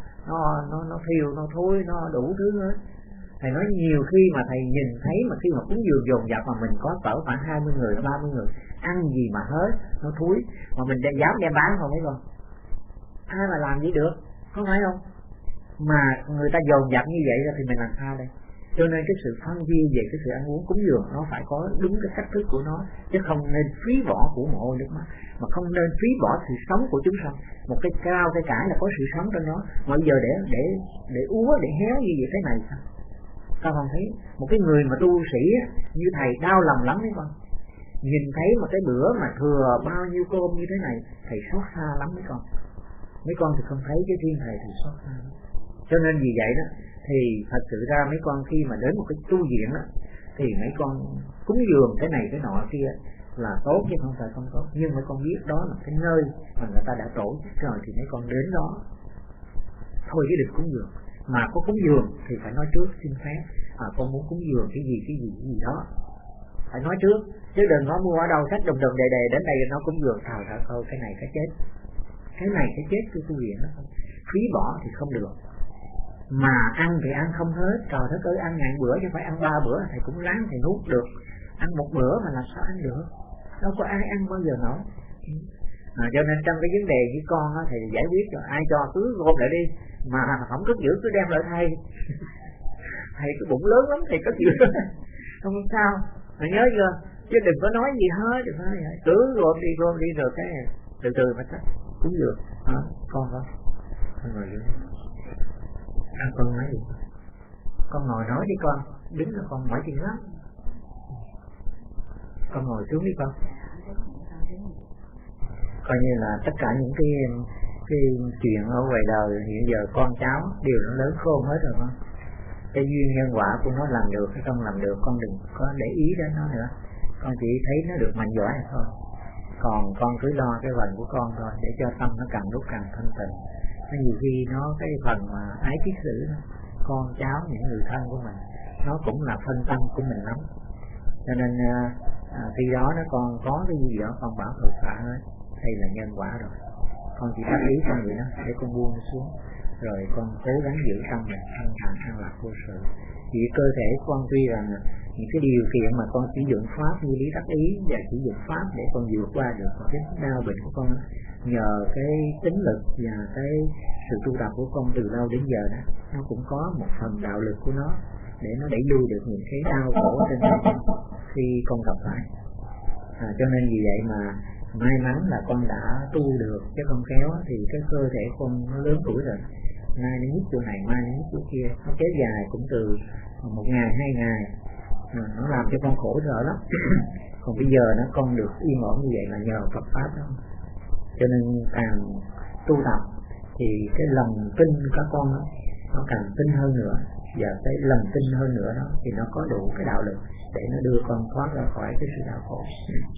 nó thiêu, nó thối, nó đủ thứ hết. Thầy nói nhiều khi mà thầy nhìn thấy mà khi mà cúng dường dồn dập mà mình có cỡ khoảng 20 người, 30 người, ăn gì mà hết, nó thúi, mà mình dám đem bán không thấy không? Ai mà làm gì được, không phải không? Mà người ta dồn dập như vậy thì mình làm sao đây? Cho nên cái sự phân chia về cái sự ăn uống cúng dường nó phải có đúng cái cách thức của nó, chứ không nên phí bỏ của mồ hôi nước mắt, mà không nên phí bỏ sự sống của chúng sanh. Một cái cao cái cải là có sự sống trong nó, mà bây giờ để úa để héo như vậy thế này sao? Sao không thấy một cái người mà tu sĩ như thầy đau lòng lắm đấy con. Nhìn thấy một cái bữa mà thừa bao nhiêu cơm như thế này, thầy xót xa lắm mấy con. Mấy con thì không thấy, cái riêng thầy thì xót xa. Cho nên vì vậy đó thì thật sự ra mấy con khi mà đến một cái tu viện đó, thì mấy con cúng dường cái này cái nọ kia là tốt chứ không phải không tốt. Nhưng mấy con biết đó là cái nơi mà người ta đã tổ chức rồi thì mấy con đến đó thôi chứ đừng cúng dường. Mà có cúng dường thì phải nói trước xin phép, con muốn cúng dường cái gì đó, phải nói trước, chứ đừng có mua ở đâu sách đùng đề đến đây nó cúng dường thờ thôi, cái này cái chết cái tu viện đó không. Phí bỏ thì không được, mà ăn thì ăn không hết, trời đất ơi, ăn ngày bữa chứ phải ăn 3 bữa thầy cũng láng thầy nuốt được. Ăn một bữa mà làm sao ăn được, đâu có ai ăn bao giờ nổi. Cho nên trong cái vấn đề với con á, thì giải quyết cho ai cho cứ gom lại đi, mà không cất giữ cứ đem lại thầy. Thầy cái bụng lớn lắm thầy cất giữ không sao, thầy nhớ chưa, chứ đừng có nói gì hết, cứ gom đi rồi cái từ từ mà chắc cũng được. Con ngồi dưới. Con nói gì? Con ngồi nói đi con, đứng là con mỏi chân lắm. Con ngồi xuống đi con. Coi như là tất cả những cái chuyện ở ngoài đời hiện giờ con cháu đều nó lớn khôn hết rồi không? Cái duyên nhân quả của nó làm được hay không làm được con đừng có để ý đến nó nữa, con chỉ thấy nó được mạnh giỏi thôi. Còn con cứ lo cái phần của con thôi, để cho tâm nó càng lúc càng thanh tịnh. Nó nhiều khi nó cái phần mà ái thiết xử đó, con cháu những người thân của mình nó cũng là phân tâm của mình lắm. Cho nên khi đó nó con có cái gì đó con bảo thật xả hết, đây là nhân quả rồi. Con chỉ đáp ý con người đó để con buông xuống, rồi con cố gắng giữ tâm mình thanh thản an lạc vô sự. Vì cơ thể con tuy rằng những cái điều kiện mà con sử dụng pháp như lý đắc ý và sử dụng pháp để con vượt qua được cái đau bệnh của con, nhờ cái tính lực và cái sự tu tập của con từ lâu đến giờ đó, nó cũng có một phần đạo lực của nó để nó đẩy lui được những cái đau khổ trên đời khi con gặp phải. Cho nên vì vậy mà may mắn là con đã tu được, chứ không khéo thì cái cơ thể con nó lớn tuổi rồi, nay nó nhức chỗ này, mai nó nhức chỗ kia, nó kéo dài cũng từ 1 ngày 2 ngày, nó làm cho con khổ sở lắm. Còn bây giờ nó con được yên ổn như vậy là nhờ Phật pháp đó. Cho nên càng tu tập thì cái lòng tin của các con đó, nó càng tin hơn nữa, và cái lòng tin hơn nữa đó thì nó có đủ cái đạo lực để nó đưa con thoát ra khỏi cái sự đau khổ.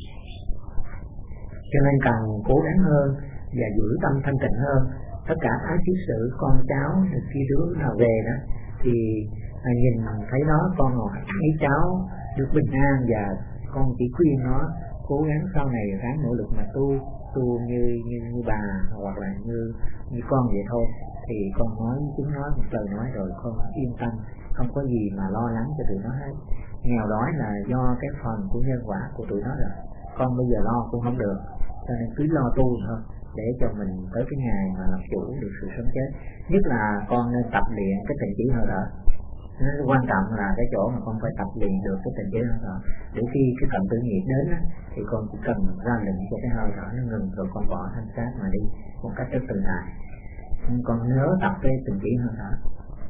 Cho nên càng cố gắng hơn và giữ tâm thanh tịnh hơn. Tất cả ái thiết sự con cháu khi đứa nào về đó thì nhìn thấy nó con thấy cháu được bình an, và con chỉ khuyên nó cố gắng sau này ráng nỗ lực mà tu như bà hoặc là như con vậy thôi. Thì con nói với chúng nó một lời nói rồi con yên tâm, không có gì mà lo lắng cho tụi nó hết. Nghèo đói là do cái phần của nhân quả của tụi nó rồi, con bây giờ lo cũng không được, cho nên cứ lo tu thôi để cho mình tới cái ngày mà làm chủ được sự sống chết. Nhất là con nên tập luyện cái tình chỉ hơi thở. Nó quan trọng là cái chỗ mà con phải tập luyện được cái tình chỉ hơi thở, để khi cái cận tử nghiệp đến á, thì con chỉ cần ra lệnh cho cái hơi thở nó ngừng, rồi con bỏ thanh sát mà đi một cách rất tự tại. Con nhớ tập cái tình chỉ hơi thở.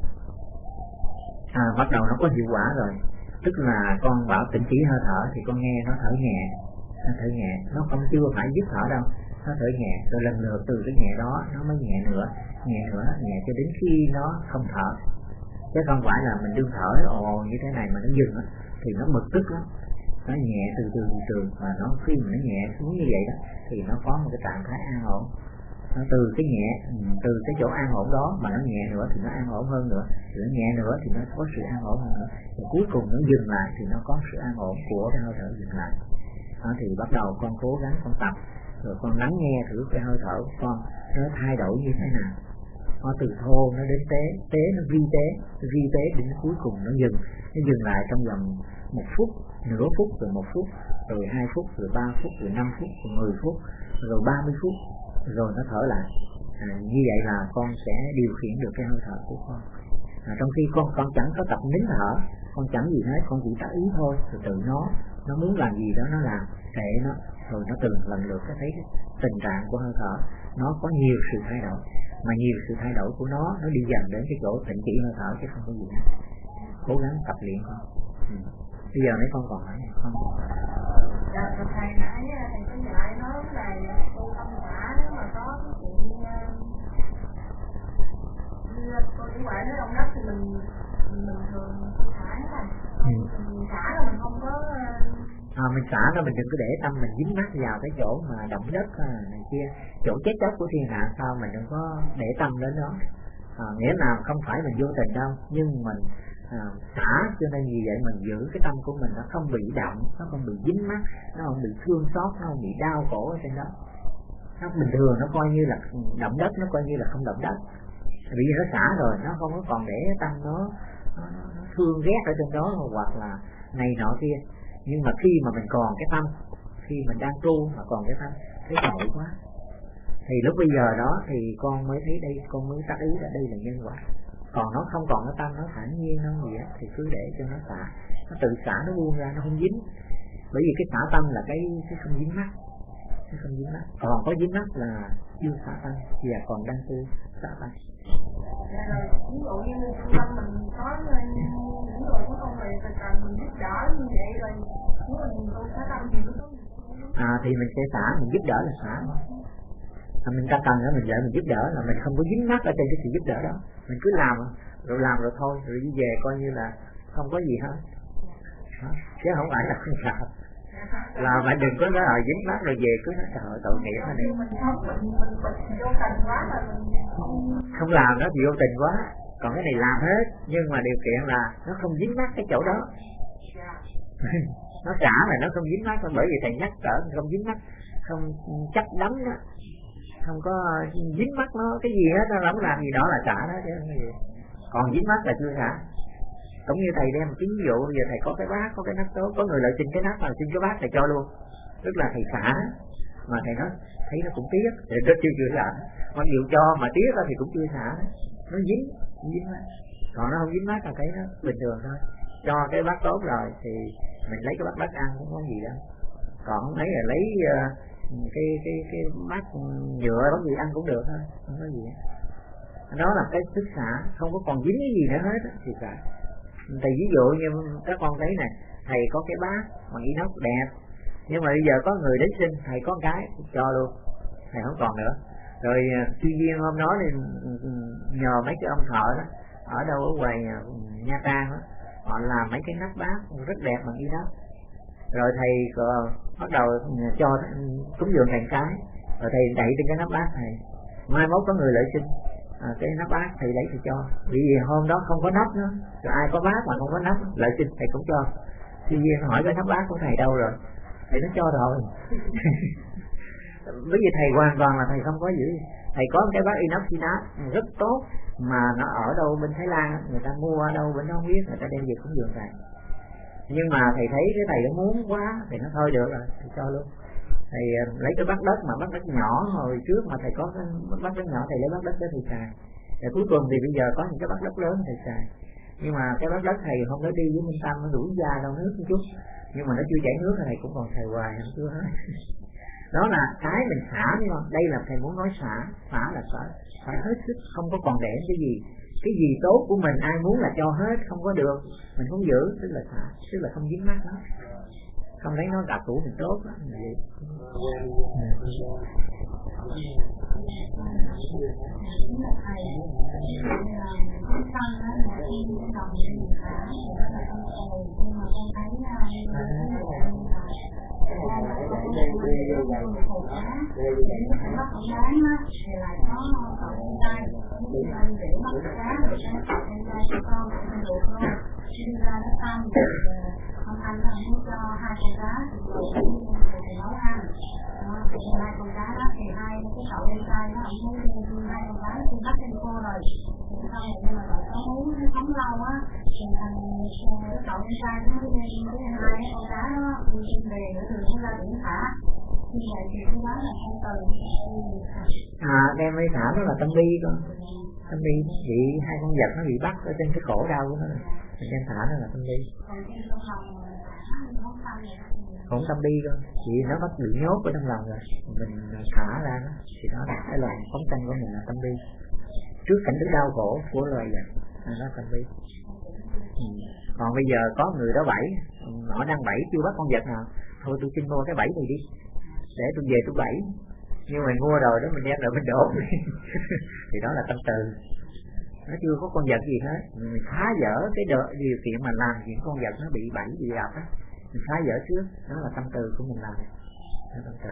Bắt đầu nó có hiệu quả rồi, tức là con bảo tình chỉ hơi thở thì con nghe nó thở nhẹ, nó không chưa phải dứt thở đâu, nó thở nhẹ, rồi lần lượt từ cái nhẹ đó nó mới nhẹ nữa cho đến khi nó không thở. Chứ không phải là mình đương thở như thế này mà nó dừng á, thì nó bực tức lắm. Nó nhẹ từ mà nó khi mà nó nhẹ xuống như vậy đó thì nó có một cái trạng thái an ổn. Nó từ cái nhẹ, từ cái chỗ an ổn đó mà nó nhẹ nữa thì nó an ổn hơn nữa, thì nó nhẹ nữa thì nó có sự an ổn hơn nữa, và cuối cùng nó dừng lại thì nó có sự an ổn của cái hơi thở dừng lại. Đó, thì bắt đầu con cố gắng con tập, rồi con lắng nghe thử cái hơi thở của con nó thay đổi như thế nào. Nó từ thô nó đến tế nó vi tế đến cuối cùng nó dừng lại trong vòng 1 phút, nửa phút, rồi 1 phút, rồi 2 phút, rồi 3 phút, rồi 5 phút, rồi 10 phút, rồi 30 phút, rồi nó thở lại. Như vậy là con sẽ điều khiển được cái hơi thở của con. Trong khi con chẳng có tập nín thở, con chẳng gì hết, con chỉ tác ý thôi, rồi tự nó muốn làm gì đó nó làm, kệ nó, rồi nó từng lần lượt nó thấy cái tình trạng của hơi thở nó có nhiều sự thay đổi, mà nhiều sự thay đổi của nó đi dần đến cái chỗ tịnh chỉ hơi thở chứ không có gì hết. Cố gắng tập luyện con. Bây giờ mấy con còn hỏi không? Dạ, thầy nãy thầy có dạy nói là tu tâm xã nếu mà có cái chuyện cô chủ quản nói động đất thì mình thường thả hết rồi. Mình xả là mình không có mình xả nó, mình đừng có để tâm mình dính mắc vào cái chỗ mà động đất này kia, chỗ chết chóc của thiên hạ sao mình đừng có để tâm đến đó. Nghĩa nào không phải mình vô tình đâu, nhưng mình xả, cho nên vì vậy mình giữ cái tâm của mình nó không bị động, nó không bị dính mắc, nó không bị thương xót, nó không bị đau khổ ở trên đó. Nó bình thường, nó coi như là động đất, nó coi như là không động đất. Vì nó xả rồi, nó không có còn để tâm nó thương ghét ở trên đó hoặc là này nọ kia. Nhưng mà khi mà mình còn cái tâm, khi mình đang tu mà còn cái tâm, thấy tội quá, thì lúc bây giờ đó thì con mới thấy đây, con mới tác ý là đây là nhân quả. Còn nó không còn cái tâm, nó thản nhiên nó gì á, thì cứ để cho nó xả, nó tự xả, nó buông ra, nó không dính. Bởi vì cái xả tâm là cái không dính mắc, còn có dính mắc là chưa xả tâm và còn đang tu xả tâm. Ví dụ như trung tâm mình có những người của con người cần mình giúp đỡ như vậy rồi nếu mình tu xả tâm thì nó có thì mình sẽ xả, mình giúp đỡ là xả. Mình ta cần đó mình lại mình giúp đỡ, là mình không có dính mắc ở trên cái sự giúp đỡ đó, mình cứ làm rồi thôi, rồi đi về coi như là không có gì hết, chứ không phải là không làm. Là bạn đừng có nói dính mắc rồi về cứ nói trời tội nghiệp hết đi. Không làm nó thì vô tình quá, còn cái này làm hết, nhưng mà điều kiện là nó không dính mắc cái chỗ đó. Nó trả là nó không dính mắc, bởi vì thầy nhắc cỡ không dính mắc, không chắc đấm đó, không có dính mắc nó cái gì hết, nó không làm gì đó là trả đó chứ không gì. Còn dính mắc là chưa trả. Cũng như thầy đem một cái ví dụ, giờ thầy có cái bát, có cái nắp tốt, có người lại xin cái nắp mà xin cái bát thầy cho luôn, tức là thầy xả, mà thầy nói thấy nó cũng tiếc, thì nó chưa xả, mặc dù cho mà tiếc thì cũng chưa xả, nó dính mắc. Còn nó không dính mắc là thấy nó bình thường thôi. Cho cái bát tốt rồi thì mình lấy cái bát đất ăn cũng có gì đâu, còn không lấy là lấy cái bát nhựa bát gì ăn cũng được thôi, không có gì. Đó là cái sức xả, không có còn dính cái gì nữa hết thì xả. Thầy ví dụ như các con thấy này, thầy có cái bát bằng inox đẹp, nhưng mà bây giờ có người đến xin, thầy có cái cho luôn, thầy không còn nữa. Rồi tuy nhiên hôm đó thì nhờ mấy cái ông thợ đó ở đâu ở ngoài Nha Trang đó, họ làm mấy cái nắp bát rất đẹp bằng inox. Rồi thầy bắt đầu cho cúng dường thành cái, rồi thầy đẩy trên cái nắp bát này, mai mốt có người lại xin cái nắp bát thầy lấy thì cho, vì hôm đó không có nắp nữa, rồi ai có bát mà không có nắp lại xin thầy cũng cho. Tuy nhiên hỏi cái nắp bát của thầy đâu rồi, thầy nó cho rồi. Bởi vì thầy hoàn toàn là thầy không có giữ. Thầy có một cái bát inoxinat rất tốt mà nó ở đâu bên Thái Lan, người ta mua ở đâu bên đó không biết, người ta đem về cúng dường thầy. Nhưng mà thầy thấy cái thầy nó muốn quá thì nó thôi được rồi, thầy cho luôn. Thầy lấy cái bát đất mà bát đất nhỏ hồi trước mà thầy có cái bát đất nhỏ, thầy lấy bát đất đó thầy xài. Rồi cuối cùng thì bây giờ có những cái bát đất lớn thầy xài. Nhưng mà cái bát đất thầy không có đi với Minh Tâm, nó đuổi ra đâu nước một chút, nhưng mà nó chưa chảy nước thầy cũng còn xài hoài không chưa hết. Đó là cái mình xả, nhưng mà đây là thầy muốn nói xả là xả hết sức, không có còn để cái gì tốt của mình ai muốn là cho hết, không có được, mình không giữ, tức là xả, tức là không dính mắc đó, không lấy nó đặc thủ mình tốt đó. Ông anh nó không cho hai con cá thì nấu ăn. Hai con cá đó thì hai cái cậu em trai nó không muốn hai con cá thì bắt trên cô rồi. Xong rồi nhưng mà cậu có muốn nó sống lâu á, thì thằng cái cậu em trai nó mới đem cái hai con cá đó đi về nữa rồi nó ra biển thả. Như vậy thì cái đó là không từ. Đem đi thả nó là tâm bi con. Tâm bi bị hai con vật nó bị bắt ở trên cái cổ đau của nó. Mình đem thả nó là tâm bi. Không tâm bi cơ, chỉ nó bắt bị nhốt ở trong lòng rồi, mình thả ra nó thì đó là cái lòng phóng sanh của mình là tâm bi. Trước cảnh đức đau khổ của loài vật đó là tâm bi. Còn bây giờ có người đó bẫy, họ đang bẫy chưa bắt con vật nào, thôi tôi xin mua cái bẫy này đi, để tôi về tôi bẫy. Nhưng mình mua rồi đó mình đem lại mình đổ thì đó là tâm từ. Nó chưa có con vật gì hết, mình phá vỡ cái điều kiện mà làm chuyện con vật nó bị bẫy bị đập á, mình phá vỡ trước, đó là tâm từ của mình làm. Đó là tâm từ.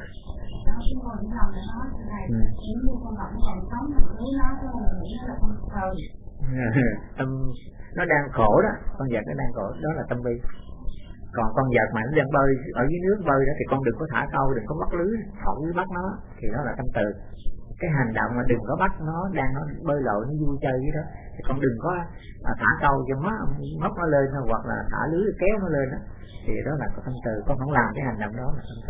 Tâm nó đang khổ đó, con vật nó đang khổ, đó là tâm bi. Còn con vật mà nó đang bơi ở dưới nước bơi đó thì con đừng có thả câu, đừng có bắt lưới phỏng lưới bắt nó, thì đó là tâm từ. Cái hành động mà đừng có bắt nó đang nó bơi lội nó vui chơi với đó, thì con đừng có thả câu cho móc nó lên hoặc là thả lưới kéo nó lên đó, thì đó là tâm từ. Con không làm cái hành động đó là tâm từ.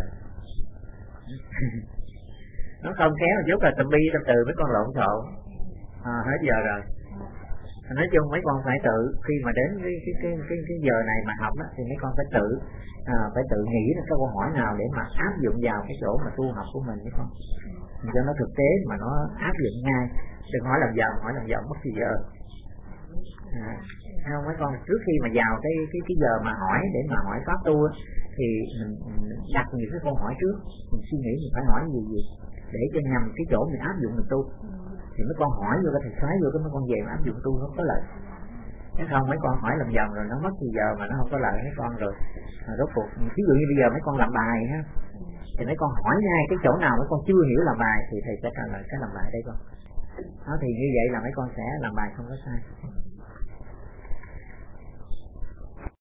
Nó không kéo chút là tâm bi tâm từ mấy con lộn xộn. Hết giờ rồi. Nói chung mấy con phải tự khi mà đến cái giờ này mà học đó, thì mấy con phải tự nghĩ ra cái câu hỏi nào để mà áp dụng vào cái chỗ mà tu học của mình, mấy con cho nó thực tế mà nó áp dụng ngay, đừng hỏi làm vòng mất thì giờ. Không, mấy con trước khi mà vào cái giờ mà hỏi để mà hỏi pháp tu thì mình đặt những cái câu hỏi trước, mình suy nghĩ mình phải hỏi gì để cho nhằm cái chỗ mình áp dụng mình tu. Thì mấy con hỏi vô cái thầy xoáy vô cái mấy con về mà áp dụng tu không có lợi. Nếu không mấy con hỏi làm vòng rồi nó mất thời giờ mà nó không có lợi mấy con rồi. Rốt cuộc ví dụ như bây giờ mấy con làm bài ha, thì mấy con hỏi ngay cái chỗ nào mấy con chưa hiểu làm bài thì thầy sẽ trả lời cái làm bài đây con. Đó thì như vậy là mấy con sẽ làm bài không có sai.